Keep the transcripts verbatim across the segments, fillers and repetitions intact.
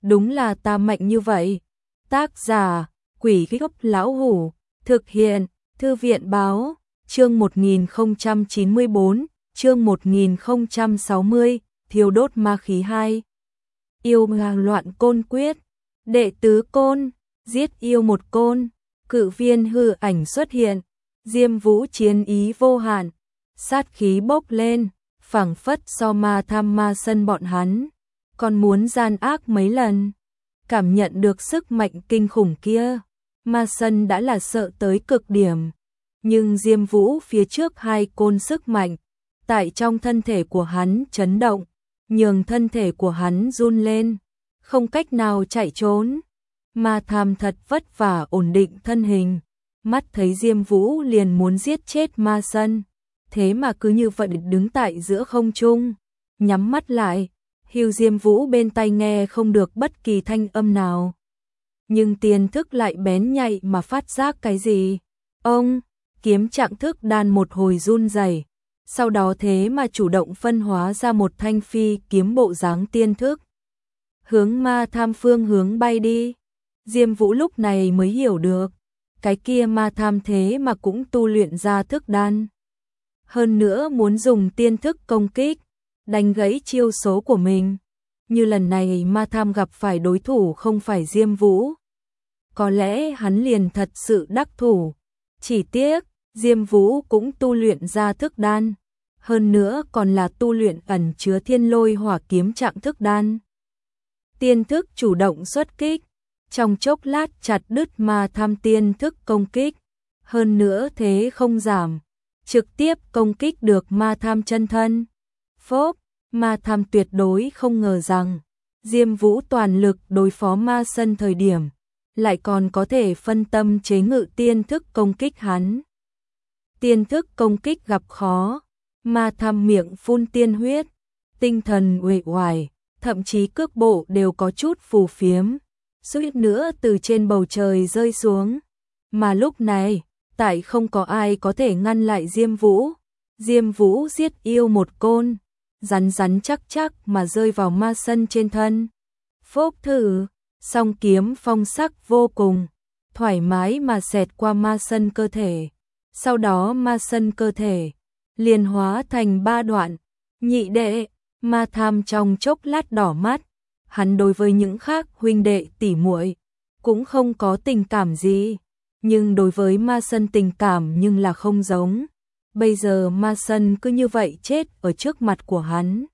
đúng là ta mạnh như vậy. Tác giả, Quỷ Gốc Lão Hủ, thực hiện, Thư viện Báo, chương một nghìn không trăm chín mươi bốn, chương một nghìn không trăm sáu mươi, thiêu đốt ma khí hai. Yêu hàng loạn côn quyết, đệ tứ côn, giết yêu một côn, cự viên hư ảnh xuất hiện, Diêm Vũ chiến ý vô hạn, sát khí bốc lên, phảng phất so ma tham ma sân bọn hắn, còn muốn gian ác mấy lần. Cảm nhận được sức mạnh kinh khủng kia, ma sân đã là sợ tới cực điểm, nhưng Diêm Vũ phía trước hai côn sức mạnh, tại trong thân thể của hắn chấn động, nhường thân thể của hắn run lên, không cách nào chạy trốn. Ma tham thật vất vả ổn định thân hình, mắt thấy Diêm Vũ liền muốn giết chết ma sân, thế mà cứ như vậy đứng tại giữa không trung, nhắm mắt lại, hưu Diêm Vũ bên tai nghe không được bất kỳ thanh âm nào. Nhưng tiền thức lại bén nhạy mà phát giác cái gì. Ông, kiếm trạng thức đan một hồi run rẩy, sau đó thế mà chủ động phân hóa ra một thanh phi kiếm bộ dáng tiên thức. Hướng ma tham phương hướng bay đi. Diêm Vũ lúc này mới hiểu được, cái kia ma tham thế mà cũng tu luyện ra thức đan. Hơn nữa muốn dùng tiên thức công kích, đánh gãy chiêu số của mình. Như lần này ma tham gặp phải đối thủ không phải Diêm Vũ, có lẽ hắn liền thật sự đắc thủ. Chỉ tiếc, Diêm Vũ cũng tu luyện ra thức đan, hơn nữa còn là tu luyện ẩn chứa thiên lôi hỏa kiếm trạng thức đan. Tiên thức chủ động xuất kích, trong chốc lát chặt đứt ma tham tiên thức công kích, hơn nữa thế không giảm, trực tiếp công kích được ma tham chân thân. Phốp, ma tham tuyệt đối không ngờ rằng Diêm Vũ toàn lực đối phó ma sân thời điểm, lại còn có thể phân tâm chế ngự tiên thức công kích hắn. Tiên thức công kích gặp khó, ma tham miệng phun tiên huyết, tinh thần uể oải, thậm chí cước bộ đều có chút phù phiếm, suýt nữa từ trên bầu trời rơi xuống. Mà lúc này, tại không có ai có thể ngăn lại Diêm Vũ, Diêm Vũ giết yêu một côn, rắn rắn chắc chắc mà rơi vào ma sân trên thân. Phốp thử, song kiếm phong sắc vô cùng, thoải mái mà xẹt qua ma sân cơ thể. Sau đó ma sân cơ thể liền hóa thành ba đoạn. Nhị đệ, ma tham trong chốc lát đỏ mắt, hắn đối với những khác huynh đệ tỉ muội cũng không có tình cảm gì, nhưng đối với ma sân tình cảm nhưng là không giống. Bây giờ ma sân cứ như vậy chết ở trước mặt của hắn.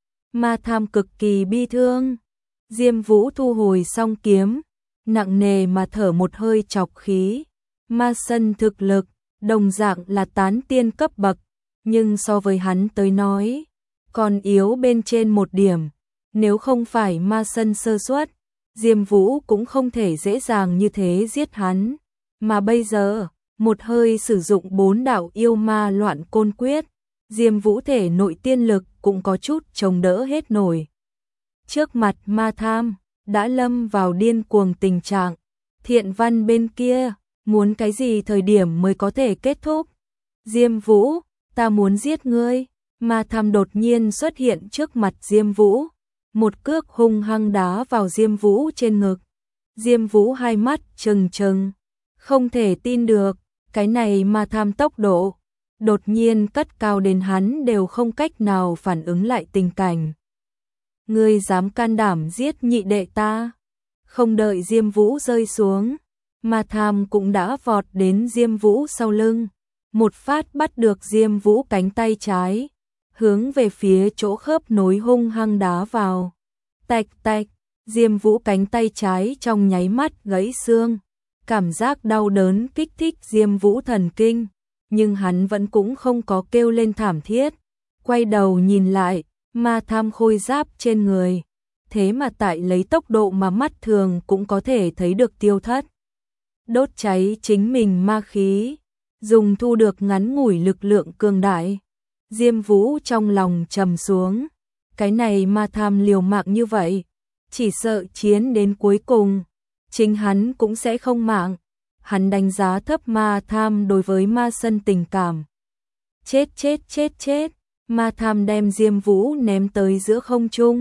Ma tham cực kỳ bi thương. Diêm Vũ thu hồi song kiếm, nặng nề mà thở một hơi trọc khí. Ma sân thực lực, đồng dạng là tán tiên cấp bậc, nhưng so với hắn tới nói, còn yếu bên trên một điểm. Nếu không phải ma sân sơ suất, Diêm Vũ cũng không thể dễ dàng như thế giết hắn. Mà bây giờ, một hơi sử dụng bốn đạo yêu ma loạn côn quyết, Diêm Vũ thể nội tiên lực cũng có chút chống đỡ hết nổi. Trước mặt ma tham, đã lâm vào điên cuồng tình trạng. Thiện Văn bên kia, muốn cái gì thời điểm mới có thể kết thúc? Diêm Vũ, ta muốn giết ngươi. Ma tham đột nhiên xuất hiện trước mặt Diêm Vũ, một cước hung hăng đá vào Diêm Vũ trên ngực. Diêm Vũ hai mắt trừng trừng, không thể tin được, cái này ma tham tốc độ đột nhiên cất cao đến hắn đều không cách nào phản ứng lại tình cảnh. Ngươi dám can đảm giết nhị đệ ta? Không đợi Diêm Vũ rơi xuống, ma tham cũng đã vọt đến Diêm Vũ sau lưng, một phát bắt được Diêm Vũ cánh tay trái, hướng về phía chỗ khớp nối hung hăng đá vào. Tạch tạch, Diêm Vũ cánh tay trái trong nháy mắt gãy xương, cảm giác đau đớn kích thích Diêm Vũ thần kinh, nhưng hắn vẫn cũng không có kêu lên thảm thiết. Quay đầu nhìn lại, ma tham khôi giáp trên người, thế mà tại lấy tốc độ mà mắt thường cũng có thể thấy được tiêu thất. Đốt cháy chính mình ma khí, dùng thu được ngắn ngủi lực lượng cường đại. Diêm Vũ trong lòng trầm xuống, cái này ma tham liều mạng như vậy, chỉ sợ chiến đến cuối cùng, chính hắn cũng sẽ không mạng. Hắn đánh giá thấp ma tham đối với ma sân tình cảm. Chết chết chết chết, ma tham đem Diêm Vũ ném tới giữa không trung,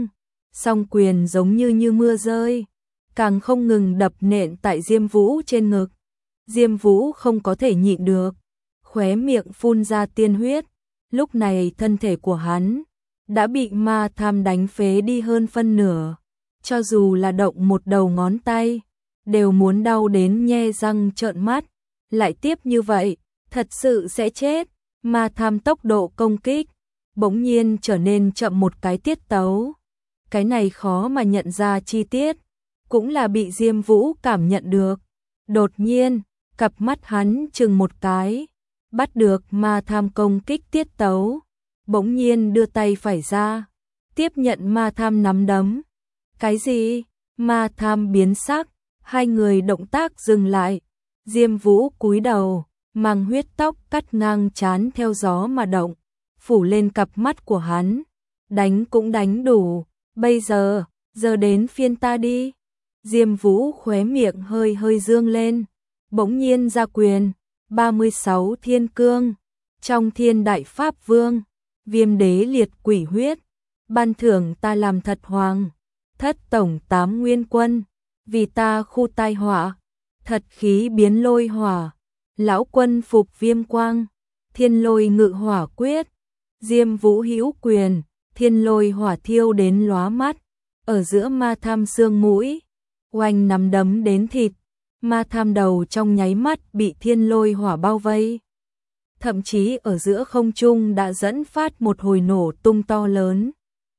song quyền giống như như mưa rơi, càng không ngừng đập nện tại Diêm Vũ trên ngực. Diêm Vũ không có thể nhịn được, khóe miệng phun ra tiên huyết. Lúc này thân thể của hắn đã bị ma tham đánh phế đi hơn phân nửa, cho dù là động một đầu ngón tay đều muốn đau đến nhe răng trợn mắt. Lại tiếp như vậy thật sự sẽ chết. Ma tham tốc độ công kích bỗng nhiên trở nên chậm một cái tiết tấu. Cái này khó mà nhận ra chi tiết, cũng là bị Diêm Vũ cảm nhận được. Đột nhiên, cặp mắt hắn chừng một cái, bắt được ma tham công kích tiết tấu, bỗng nhiên đưa tay phải ra, tiếp nhận ma tham nắm đấm. Cái gì? Ma tham biến sắc, hai người động tác dừng lại. Diêm Vũ cúi đầu, mang huyết tóc cắt ngang trán theo gió mà động, phủ lên cặp mắt của hắn. Đánh cũng đánh đủ, bây giờ, giờ đến phiên ta đi. Diêm Vũ khóe miệng hơi hơi dương lên, bỗng nhiên ra quyền. ba mươi sáu thiên cương, trong thiên đại pháp vương, viêm đế liệt quỷ huyết, ban thưởng ta làm thật hoàng, thất tổng tám nguyên quân, vì ta khu tai họa, thật khí biến lôi hỏa, lão quân phục viêm quang, thiên lôi ngự hỏa quyết. Diêm Vũ hữu quyền, thiên lôi hỏa thiêu đến lóa mắt, ở giữa ma tham xương mũi, oanh nắm đấm đến thịt. Ma tham đầu trong nháy mắt bị thiên lôi hỏa bao vây, thậm chí ở giữa không trung đã dẫn phát một hồi nổ tung to lớn.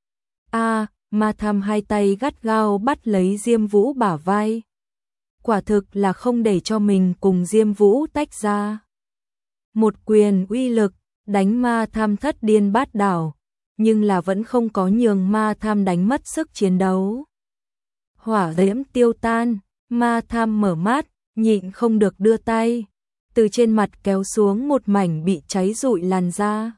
A, à, ma tham hai tay gắt gao bắt lấy Diêm Vũ bả vai, quả thực là không để cho mình cùng Diêm Vũ tách ra. Một quyền uy lực đánh ma tham thất điên bát đảo, nhưng là vẫn không có nhường ma tham đánh mất sức chiến đấu. Hỏa diễm tiêu tan, ma tham mở mắt, nhịn không được đưa tay, từ trên mặt kéo xuống một mảnh bị cháy rụi làn da.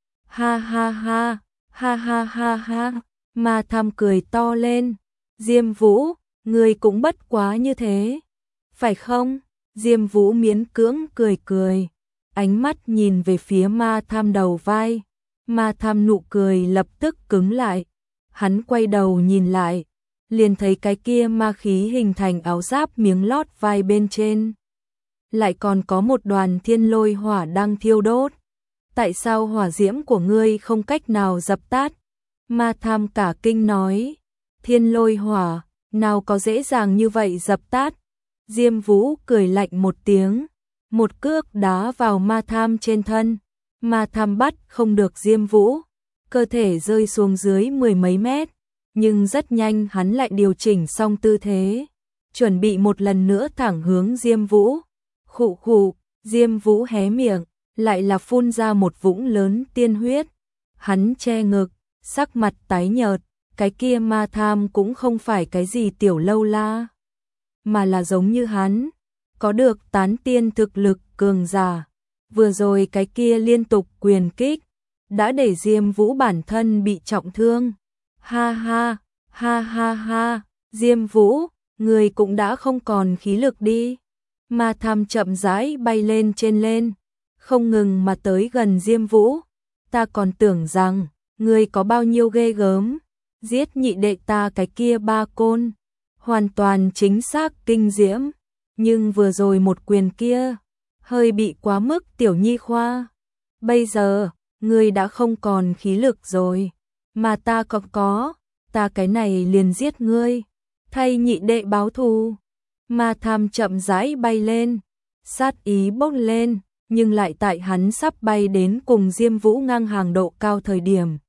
Ha ha ha, ha ha ha ha, ma tham cười to lên. Diêm Vũ, ngươi cũng bất quá như thế, phải không? Diêm Vũ miễn cưỡng cười cười, ánh mắt nhìn về phía ma tham đầu vai. Ma tham nụ cười lập tức cứng lại, hắn quay đầu nhìn lại, liền thấy cái kia ma khí hình thành áo giáp miếng lót vai bên trên, lại còn có một đoàn thiên lôi hỏa đang thiêu đốt. Tại sao hỏa diễm của ngươi không cách nào dập tắt? Ma tham cả kinh nói. Thiên lôi hỏa, nào có dễ dàng như vậy dập tắt? Diêm Vũ cười lạnh một tiếng, một cước đá vào ma tham trên thân. Ma tham bắt không được Diêm Vũ, cơ thể rơi xuống dưới mười mấy mét. Nhưng rất nhanh hắn lại điều chỉnh xong tư thế, chuẩn bị một lần nữa thẳng hướng Diêm Vũ. Khụ khụ, Diêm Vũ hé miệng, lại là phun ra một vũng lớn tiên huyết. Hắn che ngực, sắc mặt tái nhợt, cái kia ma tham cũng không phải cái gì tiểu lâu la, mà là giống như hắn, có được tán tiên thực lực cường giả. Vừa rồi cái kia liên tục quyền kích, đã để Diêm Vũ bản thân bị trọng thương. Ha ha, ha ha ha, Diêm Vũ, người cũng đã không còn khí lực đi. Ma tham chậm rãi bay lên trên lên, không ngừng mà tới gần Diêm Vũ. Ta còn tưởng rằng, người có bao nhiêu ghê gớm, giết nhị đệ ta cái kia ba côn, hoàn toàn chính xác kinh diễm. Nhưng vừa rồi một quyền kia, hơi bị quá mức tiểu nhi khoa. Bây giờ, người đã không còn khí lực rồi. Mà ta còn có, ta cái này liền giết ngươi, thay nhị đệ báo thù. Ma tham chậm rãi bay lên, sát ý bốc lên, nhưng lại tại hắn sắp bay đến cùng Diêm Vũ ngang hàng độ cao thời điểm.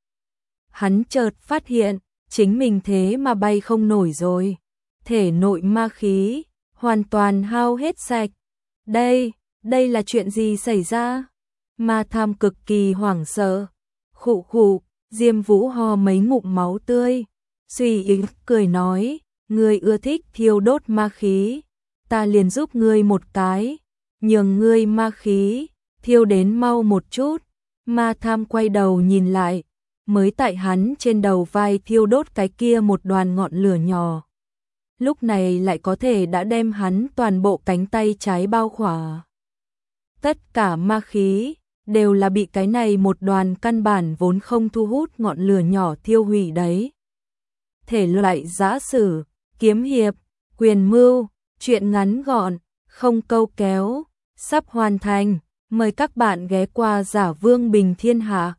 Hắn chợt phát hiện, chính mình thế mà bay không nổi rồi. Thể nội ma khí, hoàn toàn hao hết sạch. Đây, đây là chuyện gì xảy ra? Ma tham cực kỳ hoảng sợ. Khụ khụ. Diêm Vũ ho mấy ngụm máu tươi, suy ý cười nói, ngươi ưa thích thiêu đốt ma khí, ta liền giúp ngươi một cái, nhường ngươi ma khí thiêu đến mau một chút. Ma tham quay đầu nhìn lại, mới tại hắn trên đầu vai thiêu đốt cái kia một đoàn ngọn lửa nhỏ, lúc này lại có thể đã đem hắn toàn bộ cánh tay trái bao khỏa. Tất cả ma khí đều là bị cái này một đoàn căn bản vốn không thu hút ngọn lửa nhỏ thiêu hủy đấy. thể loại giã sử, kiếm hiệp, quyền mưu, truyện ngắn gọn, không câu kéo, sắp hoàn thành. Mời các bạn ghé qua Giả Vương Bình Thiên Hạ.